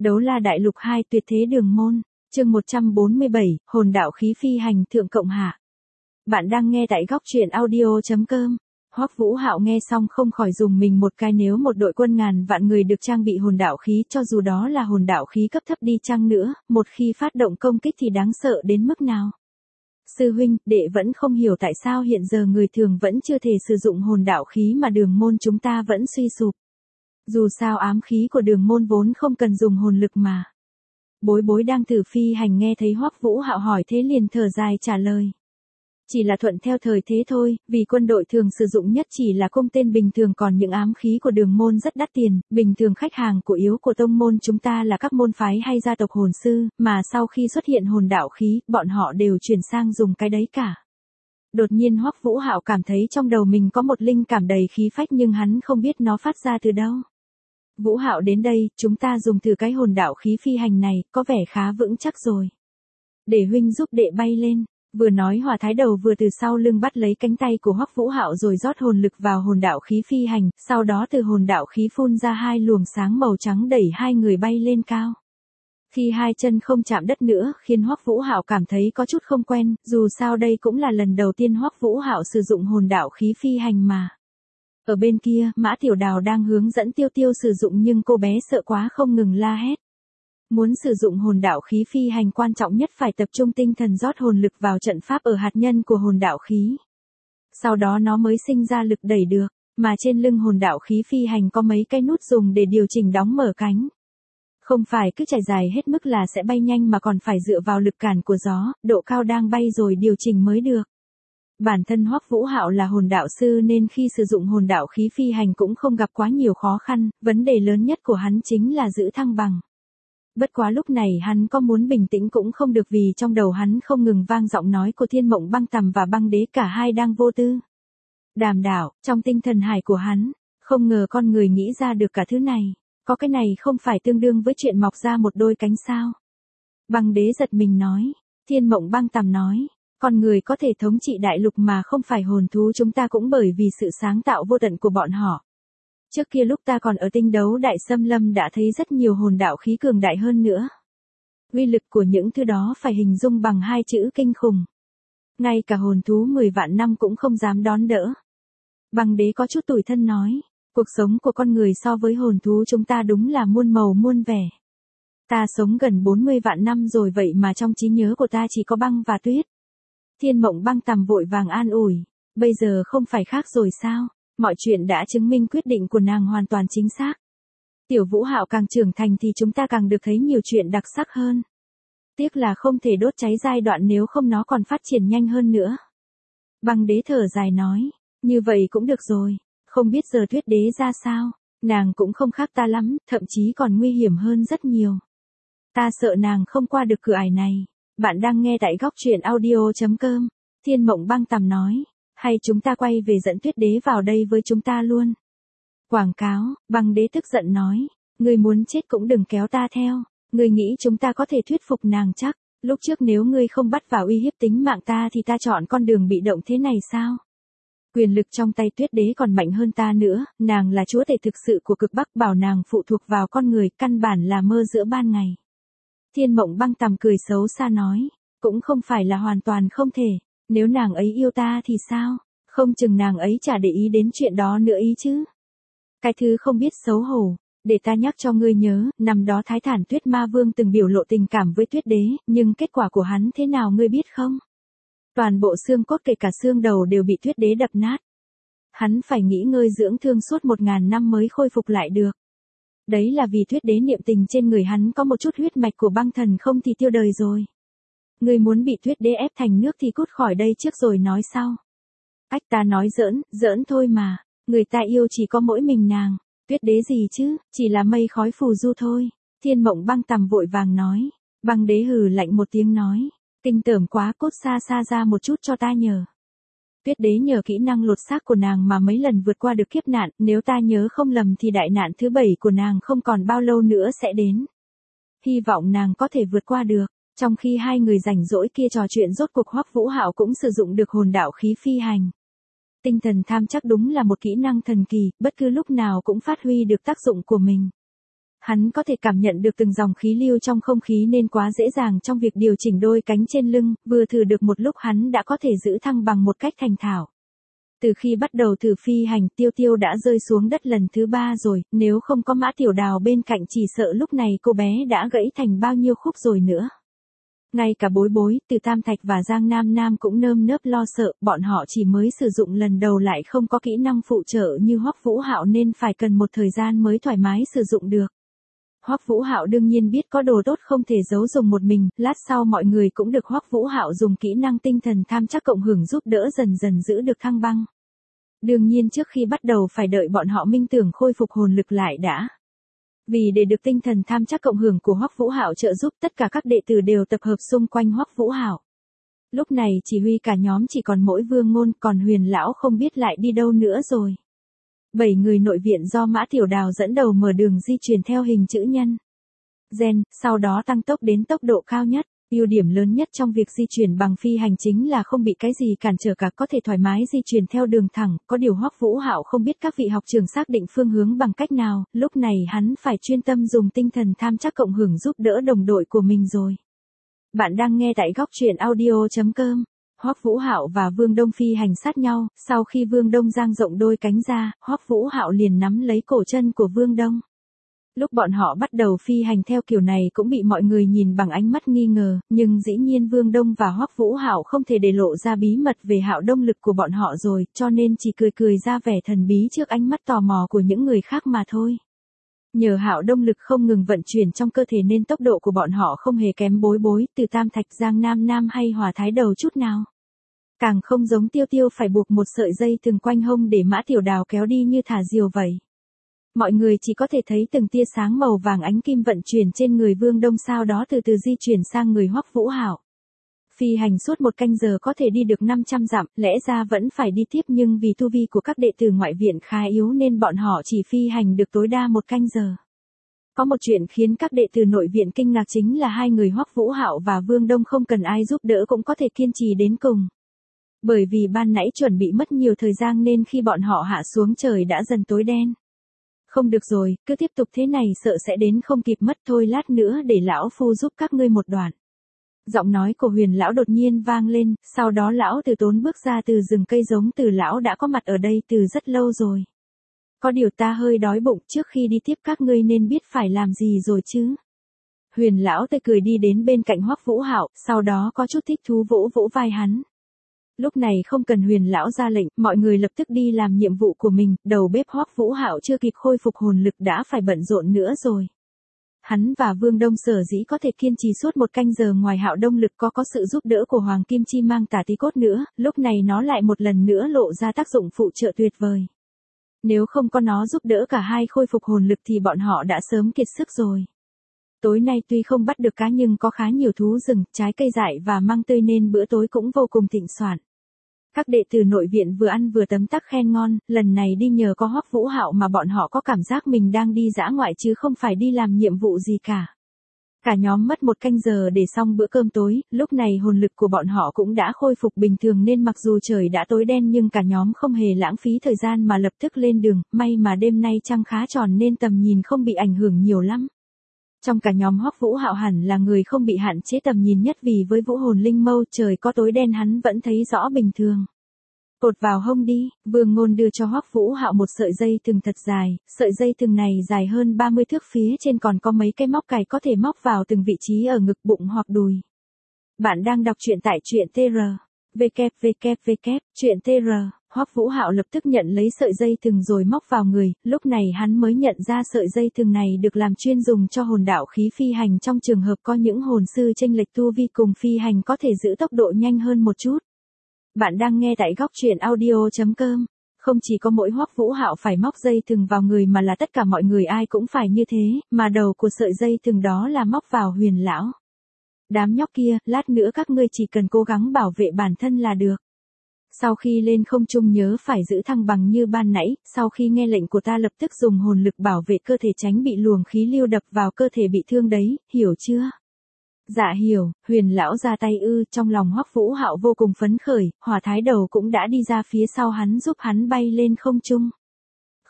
Đấu La Đại Lục 2 Tuyệt Thế Đường Môn, chương 147, Hồn Đạo Khí Phi Hành Thượng Cộng Hạ. Bạn đang nghe tại góc truyện audio.com. Hoắc Vũ Hạo nghe xong không khỏi dùng mình một cái, nếu một đội quân ngàn vạn người được trang bị hồn đạo khí, cho dù đó là hồn đạo khí cấp thấp đi chăng nữa, một khi phát động công kích thì đáng sợ đến mức nào. Sư huynh, đệ vẫn không hiểu tại sao hiện giờ người thường vẫn chưa thể sử dụng hồn đạo khí mà đường môn chúng ta vẫn suy sụp. Dù sao ám khí của đường môn vốn không cần dùng hồn lực mà. Bối bối đang thử phi hành nghe thấy Hoắc Vũ Hạo hỏi thế liền thở dài trả lời. Chỉ là thuận theo thời thế thôi, vì quân đội thường sử dụng nhất chỉ là cung tên bình thường, còn những ám khí của đường môn rất đắt tiền, bình thường khách hàng của yếu của tông môn chúng ta là các môn phái hay gia tộc hồn sư, mà sau khi xuất hiện hồn đạo khí, bọn họ đều chuyển sang dùng cái đấy cả. Đột nhiên Hoắc Vũ Hạo cảm thấy trong đầu mình có một linh cảm đầy khí phách nhưng hắn không biết nó phát ra từ đâu. Vũ Hạo đến đây, chúng ta dùng thử cái hồn đạo khí phi hành này, có vẻ khá vững chắc rồi. Để huynh giúp đệ bay lên. Vừa nói Hỏa Thái Đầu vừa từ sau lưng bắt lấy cánh tay của Hoắc Vũ Hạo rồi rót hồn lực vào hồn đạo khí phi hành, sau đó từ hồn đạo khí phun ra hai luồng sáng màu trắng đẩy hai người bay lên cao. Khi hai chân không chạm đất nữa, khiến Hoắc Vũ Hạo cảm thấy có chút không quen, dù sao đây cũng là lần đầu tiên Hoắc Vũ Hạo sử dụng hồn đạo khí phi hành mà. Ở bên kia, Mã Tiểu Đào đang hướng dẫn Tiêu Tiêu sử dụng nhưng cô bé sợ quá không ngừng la hét. Muốn sử dụng hồn đạo khí phi hành quan trọng nhất phải tập trung tinh thần rót hồn lực vào trận pháp ở hạt nhân của hồn đạo khí. Sau đó nó mới sinh ra lực đẩy được, mà trên lưng hồn đạo khí phi hành có mấy cái nút dùng để điều chỉnh đóng mở cánh. Không phải cứ trải dài hết mức là sẽ bay nhanh mà còn phải dựa vào lực cản của gió, độ cao đang bay rồi điều chỉnh mới được. Bản thân Hoắc Vũ Hạo là hồn đạo sư nên khi sử dụng hồn đạo khí phi hành cũng không gặp quá nhiều khó khăn, vấn đề lớn nhất của hắn chính là giữ thăng bằng. Bất quá lúc này hắn có muốn bình tĩnh cũng không được vì trong đầu hắn không ngừng vang giọng nói của Thiên Mộng Băng Tầm và Băng Đế, cả hai đang vô tư đàm đạo trong tinh thần hải của hắn, không ngờ con người nghĩ ra được cả thứ này, có cái này không phải tương đương với chuyện mọc ra một đôi cánh sao? Băng Đế giật mình nói. Thiên Mộng Băng Tầm nói, con người có thể thống trị đại lục mà không phải hồn thú chúng ta cũng bởi vì sự sáng tạo vô tận của bọn họ. Trước kia lúc ta còn ở tinh đấu đại xâm lâm đã thấy rất nhiều hồn đạo khí cường đại hơn nữa. Uy lực của những thứ đó phải hình dung bằng hai chữ kinh khủng. Ngay cả hồn thú 10 vạn năm cũng không dám đón đỡ. Băng Đế có chút tủi thân nói, cuộc sống của con người so với hồn thú chúng ta đúng là muôn màu muôn vẻ. Ta sống gần 40 vạn năm rồi vậy mà trong trí nhớ của ta chỉ có băng và tuyết. Thiên Mộng Băng Tầm vội vàng an ủi, bây giờ không phải khác rồi sao? Mọi chuyện đã chứng minh quyết định của nàng hoàn toàn chính xác. Tiểu Vũ Hạo càng trưởng thành thì chúng ta càng được thấy nhiều chuyện đặc sắc hơn. Tiếc là không thể đốt cháy giai đoạn, nếu không nó còn phát triển nhanh hơn nữa. Băng Đế thở dài nói, như vậy cũng được rồi, không biết giờ Tuyết Đế ra sao, nàng cũng không khác ta lắm, thậm chí còn nguy hiểm hơn rất nhiều. Ta sợ nàng không qua được cửa ải này. Bạn đang nghe tại góc truyện audio.com. Thiên Mộng Băng Tầm nói, hay chúng ta quay về dẫn Tuyết Đế vào đây với chúng ta luôn. Quảng cáo. Băng Đế tức giận nói, ngươi muốn chết cũng đừng kéo ta theo, ngươi nghĩ chúng ta có thể thuyết phục nàng chắc, lúc trước nếu ngươi không bắt vào uy hiếp tính mạng ta thì ta chọn con đường bị động thế này sao? Quyền lực trong tay Tuyết Đế còn mạnh hơn ta nữa, nàng là chúa tể thực sự của cực Bắc, bảo nàng phụ thuộc vào con người căn bản là mơ giữa ban ngày. Thiên Mộng Băng Tầm cười xấu xa nói, cũng không phải là hoàn toàn không thể, nếu nàng ấy yêu ta thì sao, không chừng nàng ấy chả để ý đến chuyện đó nữa ý chứ. Cái thứ không biết xấu hổ, để ta nhắc cho ngươi nhớ, năm đó Thái Thản Tuyết Ma Vương từng biểu lộ tình cảm với Tuyết Đế, nhưng kết quả của hắn thế nào ngươi biết không? Toàn bộ xương cốt kể cả xương đầu đều bị Tuyết Đế đập nát. Hắn phải nghỉ ngơi dưỡng thương suốt 1000 năm mới khôi phục lại được. Đấy là vì Tuyết Đế niệm tình trên người hắn có một chút huyết mạch của băng thần, không thì tiêu đời rồi. Ngươi muốn bị Tuyết Đế ép thành nước thì cút khỏi đây trước rồi nói sau. Ách, ta nói giỡn thôi mà, người ta yêu chỉ có mỗi mình nàng, Tuyết Đế gì chứ, chỉ là mây khói phù du thôi. Thiên Mộng Băng Tầm vội vàng nói. Băng Đế hừ lạnh một tiếng nói, kinh tởm quá, cút xa xa ra một chút cho ta nhờ. Tuyết Đế nhờ kỹ năng lột xác của nàng mà mấy lần vượt qua được kiếp nạn, nếu ta nhớ không lầm thì đại nạn thứ 7 của nàng không còn bao lâu nữa sẽ đến. Hy vọng nàng có thể vượt qua được. Trong khi hai người rảnh rỗi kia trò chuyện, rốt cuộc Hoắc Vũ Hạo cũng sử dụng được hồn đạo khí phi hành. Tinh thần tham chắc đúng là một kỹ năng thần kỳ, bất cứ lúc nào cũng phát huy được tác dụng của mình. Hắn có thể cảm nhận được từng dòng khí lưu trong không khí nên quá dễ dàng trong việc điều chỉnh đôi cánh trên lưng, vừa thử được một lúc hắn đã có thể giữ thăng bằng một cách thành thạo. Từ khi bắt đầu thử phi hành, Tiêu Tiêu đã rơi xuống đất lần thứ 3 rồi, nếu không có Mã Tiểu Đào bên cạnh chỉ sợ lúc này cô bé đã gãy thành bao nhiêu khúc rồi nữa. Ngay cả Bối Bối, Từ Tam Thạch và Giang Nam Nam cũng nơm nớp lo sợ, bọn họ chỉ mới sử dụng lần đầu lại không có kỹ năng phụ trợ như Hoắc Vũ Hạo nên phải cần một thời gian mới thoải mái sử dụng được. Hoắc Vũ Hạo đương nhiên biết có đồ tốt không thể giấu dùng một mình, lát sau mọi người cũng được Hoắc Vũ Hạo dùng kỹ năng tinh thần tham chắc cộng hưởng giúp đỡ dần dần giữ được thăng băng. Đương nhiên trước khi bắt đầu phải đợi bọn họ minh tưởng khôi phục hồn lực lại đã. Vì để được tinh thần tham chắc cộng hưởng của Hoắc Vũ Hạo trợ giúp, tất cả các đệ tử đều tập hợp xung quanh Hoắc Vũ Hạo. Lúc này chỉ huy cả nhóm chỉ còn mỗi Vương Ngôn, còn Huyền lão không biết lại đi đâu nữa rồi. 7 người nội viện do Mã Tiểu Đào dẫn đầu mở đường di chuyển theo hình chữ nhân gen, sau đó tăng tốc đến tốc độ cao nhất. Ưu điểm lớn nhất trong việc di chuyển bằng phi hành chính là không bị cái gì cản trở cả, có thể thoải mái di chuyển theo đường thẳng, có điều Hoắc Vũ Hạo không biết các vị học trưởng xác định phương hướng bằng cách nào, lúc này hắn phải chuyên tâm dùng tinh thần tham chắc cộng hưởng giúp đỡ đồng đội của mình rồi. Bạn đang nghe tại góc truyện audio.com. Hoắc Vũ Hạo và Vương Đông phi hành sát nhau, sau khi Vương Đông dang rộng đôi cánh ra, Hoắc Vũ Hạo liền nắm lấy cổ chân của Vương Đông. Lúc bọn họ bắt đầu phi hành theo kiểu này cũng bị mọi người nhìn bằng ánh mắt nghi ngờ, nhưng dĩ nhiên Vương Đông và Hoắc Vũ Hạo không thể để lộ ra bí mật về Hạo Đông lực của bọn họ rồi, cho nên chỉ cười cười ra vẻ thần bí trước ánh mắt tò mò của những người khác mà thôi. Nhờ Hạo Đông lực không ngừng vận chuyển trong cơ thể nên tốc độ của bọn họ không hề kém Bối Bối, Từ Tam Thạch, Giang Nam Nam hay Hỏa Thái Đầu chút nào. Càng không giống Tiêu Tiêu phải buộc một sợi dây thừng quanh hông để Mã Tiểu Đào kéo đi như thả diều vậy. Mọi người chỉ có thể thấy từng tia sáng màu vàng ánh kim vận chuyển trên người Vương Đông, sau đó từ từ di chuyển sang người Hoắc Vũ Hạo. Phi hành suốt 1 canh giờ có thể đi được 500 dặm, lẽ ra vẫn phải đi tiếp nhưng vì tu vi của các đệ tử ngoại viện khá yếu nên bọn họ chỉ phi hành được tối đa 1 canh giờ. Có một chuyện khiến các đệ tử nội viện kinh ngạc chính là hai người Hoắc Vũ Hạo và Vương Đông không cần ai giúp đỡ cũng có thể kiên trì đến cùng. Bởi vì ban nãy chuẩn bị mất nhiều thời gian nên khi bọn họ hạ xuống trời đã dần tối đen. Không được rồi, cứ tiếp tục thế này sợ sẽ đến không kịp mất thôi, lát nữa để lão phu giúp các ngươi một đoạn. Giọng nói của Huyền lão đột nhiên vang lên, sau đó lão Từ Tốn bước ra từ rừng cây, giống Từ lão đã có mặt ở đây từ rất lâu rồi. Có điều ta hơi đói bụng, trước khi đi tiếp các ngươi nên biết phải làm gì rồi chứ. Huyền lão tươi cười đi đến bên cạnh Hoắc Vũ Hạo, sau đó có chút thích thú vỗ vỗ vai hắn. Lúc này không cần Huyền lão ra lệnh, mọi người lập tức đi làm nhiệm vụ của mình, đầu bếp Hoắc Vũ Hạo chưa kịp khôi phục hồn lực đã phải bận rộn nữa rồi. Hắn và Vương Đông sở dĩ có thể kiên trì suốt 1 canh giờ, ngoài Hạo Đông lực có sự giúp đỡ của Hoàng Kim Chi Mang Tả Tí Cốt nữa, lúc này nó lại một lần nữa lộ ra tác dụng phụ trợ tuyệt vời. Nếu không có nó giúp đỡ cả hai khôi phục hồn lực thì bọn họ đã sớm kiệt sức rồi. Tối nay tuy không bắt được cá nhưng có khá nhiều thú rừng, trái cây dại và măng tươi nên bữa tối cũng vô cùng thịnh soạn. Các đệ tử nội viện vừa ăn vừa tấm tắc khen ngon, lần này đi nhờ có Hoắc Vũ Hạo mà bọn họ có cảm giác mình đang đi dã ngoại chứ không phải đi làm nhiệm vụ gì cả. Cả nhóm mất 1 canh giờ để xong bữa cơm tối, lúc này hồn lực của bọn họ cũng đã khôi phục bình thường nên mặc dù trời đã tối đen nhưng cả nhóm không hề lãng phí thời gian mà lập tức lên đường, may mà đêm nay trăng khá tròn nên tầm nhìn không bị ảnh hưởng nhiều lắm. Trong cả nhóm Hoắc Vũ Hạo hẳn là người không bị hạn chế tầm nhìn nhất vì với vũ hồn linh mâu trời có tối đen hắn vẫn thấy rõ bình thường. Cột vào hông đi, Vương Ngôn đưa cho Hoắc Vũ Hạo một sợi dây thừng thật dài, sợi dây thừng này dài hơn 30 thước, phía trên còn có mấy cái móc cài có thể móc vào từng vị trí ở ngực, bụng hoặc đùi. Bạn đang đọc truyện tại truyện TR. Truyện.tr. Hoắc Vũ Hạo lập tức nhận lấy sợi dây thừng rồi móc vào người, lúc này hắn mới nhận ra sợi dây thừng này được làm chuyên dùng cho hồn đạo khí phi hành, trong trường hợp có những hồn sư chênh lệch tu vi cùng phi hành có thể giữ tốc độ nhanh hơn một chút. Bạn đang nghe tại góc truyện audio.com. Không chỉ có mỗi Hoắc Vũ Hạo phải móc dây thừng vào người mà là tất cả mọi người ai cũng phải như thế, mà đầu của sợi dây thừng đó là móc vào Huyền lão. Đám nhóc kia, lát nữa các ngươi chỉ cần cố gắng bảo vệ bản thân là được. Sau khi lên không trung nhớ phải giữ thăng bằng như ban nãy, sau khi nghe lệnh của ta lập tức dùng hồn lực bảo vệ cơ thể tránh bị luồng khí lưu đập vào cơ thể bị thương đấy, hiểu chưa? Dạ hiểu, Huyền lão ra tay ư, trong lòng Hoắc Vũ Hạo vô cùng phấn khởi, Hỏa Thái Đầu cũng đã đi ra phía sau hắn giúp hắn bay lên không trung.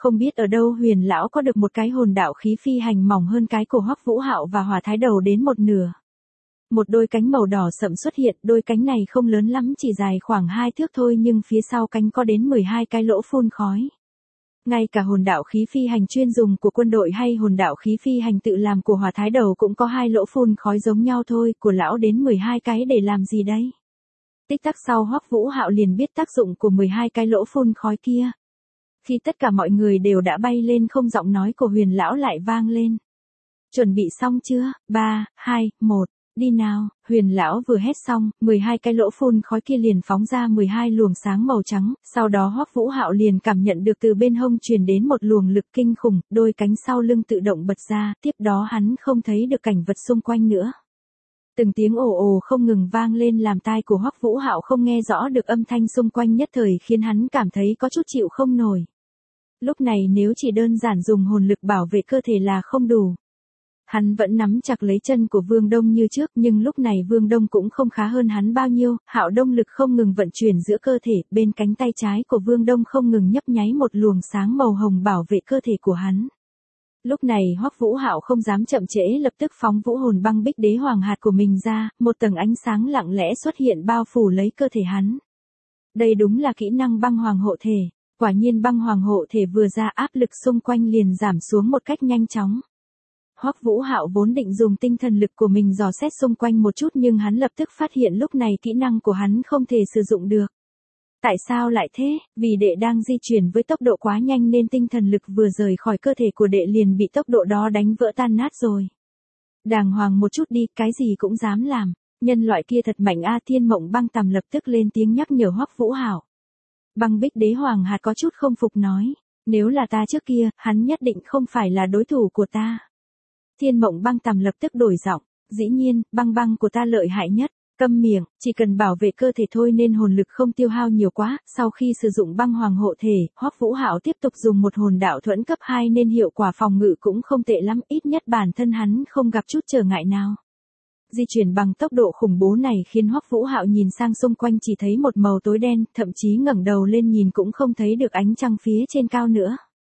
Không biết ở đâu Huyền lão có được một cái hồn đạo khí phi hành mỏng hơn cái của Hoắc Vũ Hạo và Hỏa Thái Đầu đến một nửa. Một đôi cánh màu đỏ sẫm xuất hiện, đôi cánh này không lớn lắm, chỉ dài khoảng 2 thước thôi, nhưng phía sau cánh có đến 12 cái lỗ phun khói. Ngay cả hồn đạo khí phi hành chuyên dùng của quân đội hay hồn đạo khí phi hành tự làm của Hỏa Thái Đầu cũng có 2 lỗ phun khói giống nhau thôi, của lão đến 12 cái để làm gì đây? Tích tắc sau Hoắc Vũ Hạo liền biết tác dụng của 12 cái lỗ phun khói kia. Khi tất cả mọi người đều đã bay lên không, giọng nói của Huyền lão lại vang lên. Chuẩn bị xong chưa? 3, 2, 1, đi nào. Huyền lão vừa hét xong, 12 cái lỗ phun khói kia liền phóng ra 12 luồng sáng màu trắng, sau đó Hoắc Vũ Hạo liền cảm nhận được từ bên hông truyền đến một luồng lực kinh khủng, đôi cánh sau lưng tự động bật ra, tiếp đó hắn không thấy được cảnh vật xung quanh nữa. Từng tiếng ồ ồ không ngừng vang lên làm tai của Hoắc Vũ Hạo không nghe rõ được âm thanh xung quanh, nhất thời khiến hắn cảm thấy có chút chịu không nổi. Lúc này nếu chỉ đơn giản dùng hồn lực bảo vệ cơ thể là không đủ. Hắn vẫn nắm chặt lấy chân của Vương Đông như trước, nhưng lúc này Vương Đông cũng không khá hơn hắn bao nhiêu, Hạo Đông lực không ngừng vận chuyển giữa cơ thể, bên cánh tay trái của Vương Đông không ngừng nhấp nháy một luồng sáng màu hồng bảo vệ cơ thể của hắn. Lúc này Hoắc Vũ Hạo không dám chậm trễ, lập tức phóng vũ hồn băng bích đế hoàng hạt của mình ra, một tầng ánh sáng lặng lẽ xuất hiện bao phủ lấy cơ thể hắn. Đây đúng là kỹ năng băng hoàng hộ thể, quả nhiên băng hoàng hộ thể vừa ra áp lực xung quanh liền giảm xuống một cách nhanh chóng. Hoắc Vũ Hạo vốn định dùng tinh thần lực của mình dò xét xung quanh một chút, nhưng hắn lập tức phát hiện lúc này kỹ năng của hắn không thể sử dụng được. Tại sao lại thế? Vì đệ đang di chuyển với tốc độ quá nhanh nên tinh thần lực vừa rời khỏi cơ thể của đệ liền bị tốc độ đó đánh vỡ tan nát rồi. Đàng hoàng một chút đi, cái gì cũng dám làm. Nhân loại kia thật mạnh a. Thiên Mộng Băng Tầm lập tức lên tiếng nhắc nhở Hoắc Vũ Hạo. Băng bích đế hoàng hạt có chút không phục nói. Nếu là ta trước kia, hắn nhất định không phải là đối thủ của ta. Thiên Mộng Băng Tầm lập tức đổi giọng. Dĩ nhiên, băng băng của ta lợi hại nhất. Câm miệng, chỉ cần bảo vệ cơ thể thôi nên hồn lực không tiêu hao nhiều quá. Sau khi sử dụng băng hoàng hộ thể, Hoắc Vũ Hạo tiếp tục dùng một hồn đạo thuẫn cấp 2 nên hiệu quả phòng ngự cũng không tệ lắm, ít nhất bản thân hắn không gặp chút trở ngại nào. Di chuyển bằng tốc độ khủng bố này khiến Hoắc Vũ Hạo nhìn sang xung quanh chỉ thấy một màu tối đen, thậm chí ngẩng đầu lên nhìn cũng không thấy được ánh trăng phía trên cao nữa.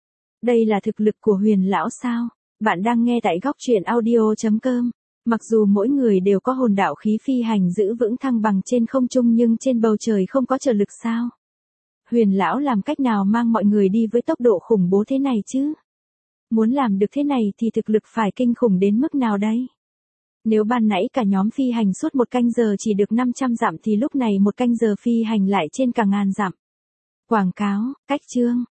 Đây là thực lực của Huyền lão sao? Bạn đang nghe tại góc truyện audio.com. Mặc dù mỗi người đều có hồn đạo khí phi hành giữ vững thăng bằng trên không trung, nhưng trên bầu trời không có trợ lực sao? Huyền lão làm cách nào mang mọi người đi với tốc độ khủng bố thế này chứ? Muốn làm được thế này thì thực lực phải kinh khủng đến mức nào đây? Nếu ban nãy cả nhóm phi hành suốt 1 canh giờ chỉ được 500 dặm thì lúc này 1 canh giờ phi hành lại trên cả ngàn dặm. Quảng cáo, cách chương.